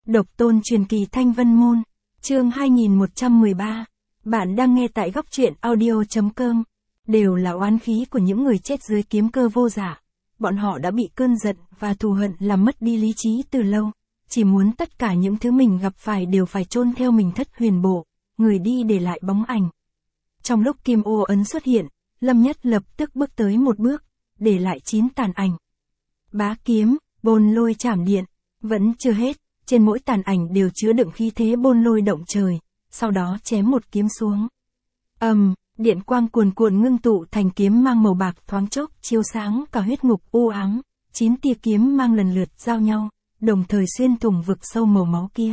Độc tôn truyền kỳ Thanh Vân Môn, chương 2113. Bạn đang nghe tại góc truyện audio.com. Đều là oán khí của những người chết dưới kiếm Cơ Vô Dạ. Bọn họ đã bị cơn giận và thù hận làm mất đi lý trí từ lâu, chỉ muốn tất cả những thứ mình gặp phải đều phải chôn theo mình thất huyền bộ, người đi để lại bóng ảnh. Trong lúc kim ô ấn xuất hiện, Lâm Nhất lập tức bước tới một bước, để lại 9 tàn ảnh. Bá kiếm, bôn lôi chảm điện, vẫn chưa hết, trên mỗi tàn ảnh đều chứa đựng khí thế bôn lôi động trời, sau đó chém một kiếm xuống. Điện quang cuồn cuộn ngưng tụ thành kiếm mang màu bạc thoáng chốc chiếu sáng cả huyết ngục u ám, 9 tia kiếm mang lần lượt giao nhau, đồng thời xuyên thủng vực sâu màu máu kia.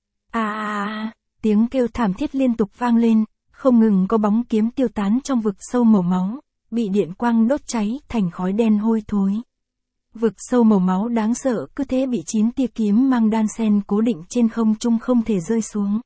Tiếng kêu thảm thiết liên tục vang lên, không ngừng có bóng kiếm tiêu tán trong vực sâu màu máu, bị điện quang đốt cháy thành khói đen hôi thối. Vực sâu màu máu đáng sợ cứ thế bị 9 tia kiếm mang đan sen cố định trên không trung không thể rơi xuống.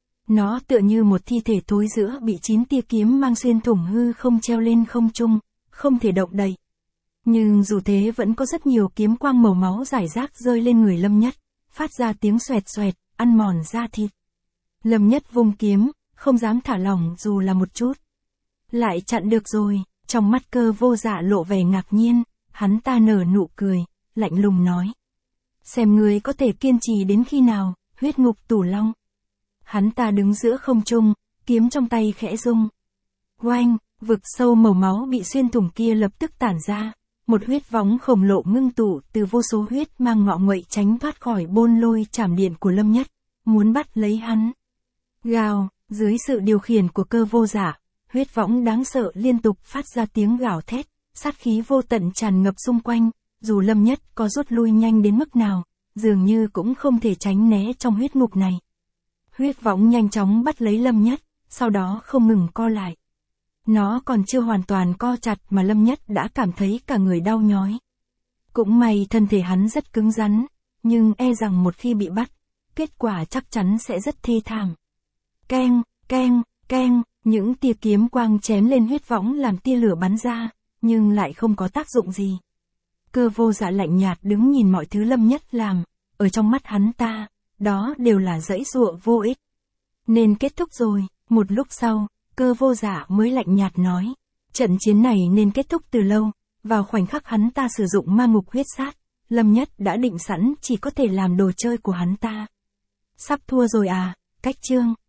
Nó tựa như một thi thể thối rữa bị 9 tia kiếm mang xuyên thủng hư không treo lên không trung, không thể động đậy. Nhưng dù thế vẫn có rất nhiều kiếm quang màu máu rải rác rơi lên người Lâm Nhất, phát ra tiếng xoẹt xoẹt, ăn mòn da thịt. Lâm Nhất vung kiếm, không dám thả lỏng dù là một chút. Lại chặn được rồi, trong mắt Cơ Vô Dạ lộ vẻ ngạc nhiên, hắn ta nở nụ cười, lạnh lùng nói. Xem ngươi có thể kiên trì đến khi nào, huyết ngục tủ long. Hắn ta đứng giữa không trung, kiếm trong tay khẽ rung. Oanh, vực sâu màu máu bị xuyên thủng kia lập tức tản ra, một huyết võng khổng lồ ngưng tụ từ vô số huyết mang ngọ nguậy tránh thoát khỏi bôn lôi chảm điện của Lâm Nhất, muốn bắt lấy hắn. Gào, dưới sự điều khiển của Cơ Vô Dạ, huyết võng đáng sợ liên tục phát ra tiếng gào thét, sát khí vô tận tràn ngập xung quanh, dù Lâm Nhất có rút lui nhanh đến mức nào, dường như cũng không thể tránh né trong huyết ngục này. Huyết võng nhanh chóng bắt lấy Lâm Nhất, sau đó không ngừng co lại. Nó còn chưa hoàn toàn co chặt mà Lâm Nhất đã cảm thấy cả người đau nhói. Cũng may thân thể hắn rất cứng rắn, nhưng e rằng một khi bị bắt, kết quả chắc chắn sẽ rất thê thảm. Keng, keng, keng, những tia kiếm quang chém lên huyết võng làm tia lửa bắn ra, nhưng lại không có tác dụng gì. Cơ Vô Dạ lạnh nhạt đứng nhìn mọi thứ Lâm Nhất làm, ở trong mắt hắn ta, đó đều là giãy giụa vô ích. Nên kết thúc rồi, một lúc sau, Cơ Vô Dạ mới lạnh nhạt nói. Trận chiến này nên kết thúc từ lâu, vào khoảnh khắc hắn ta sử dụng ma ngục huyết sát, Lâm Nhất đã định sẵn chỉ có thể làm đồ chơi của hắn ta. Sắp thua rồi à, cách chương.